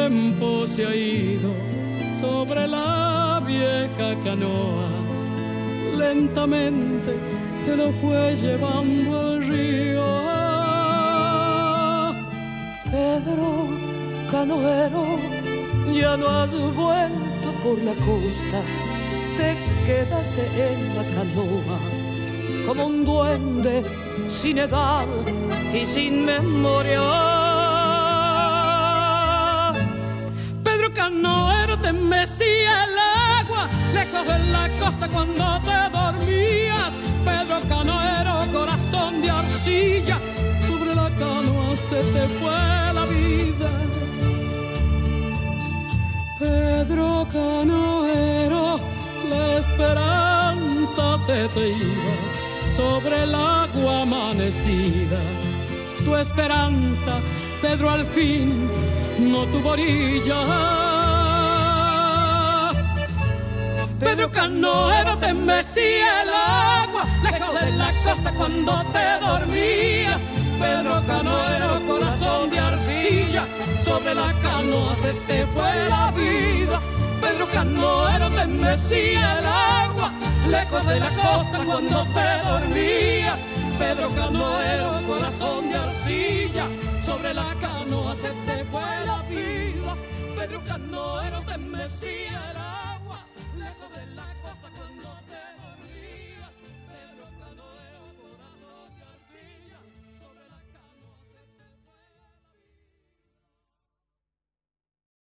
tiempo se ha ido sobre la vieja canoa, lentamente te lo fue llevando al río. Pedro, canoero, ya no has vuelto por la costa, te quedaste en la canoa como un duende sin edad y sin memoria. Pedro canoero, te mecía el agua lejos de la costa cuando te dormías. Pedro canoero, corazón de arcilla, sobre la canoa se te fue la vida. Pedro canoero, la esperanza se te iba sobre el agua amanecida. Tu esperanza, Pedro, al fin no tuvo orilla. Pedro canoero, te mecía el agua lejos de la costa cuando te dormías. Pedro canoero, corazón de arcilla, sobre la canoa se te fue la vida. Pedro canoero, te mecía el agua lejos de la costa cuando te dormías. Pedro canoero, corazón de arcilla, sobre la canoa se te fue la vida. Pedro canoero, te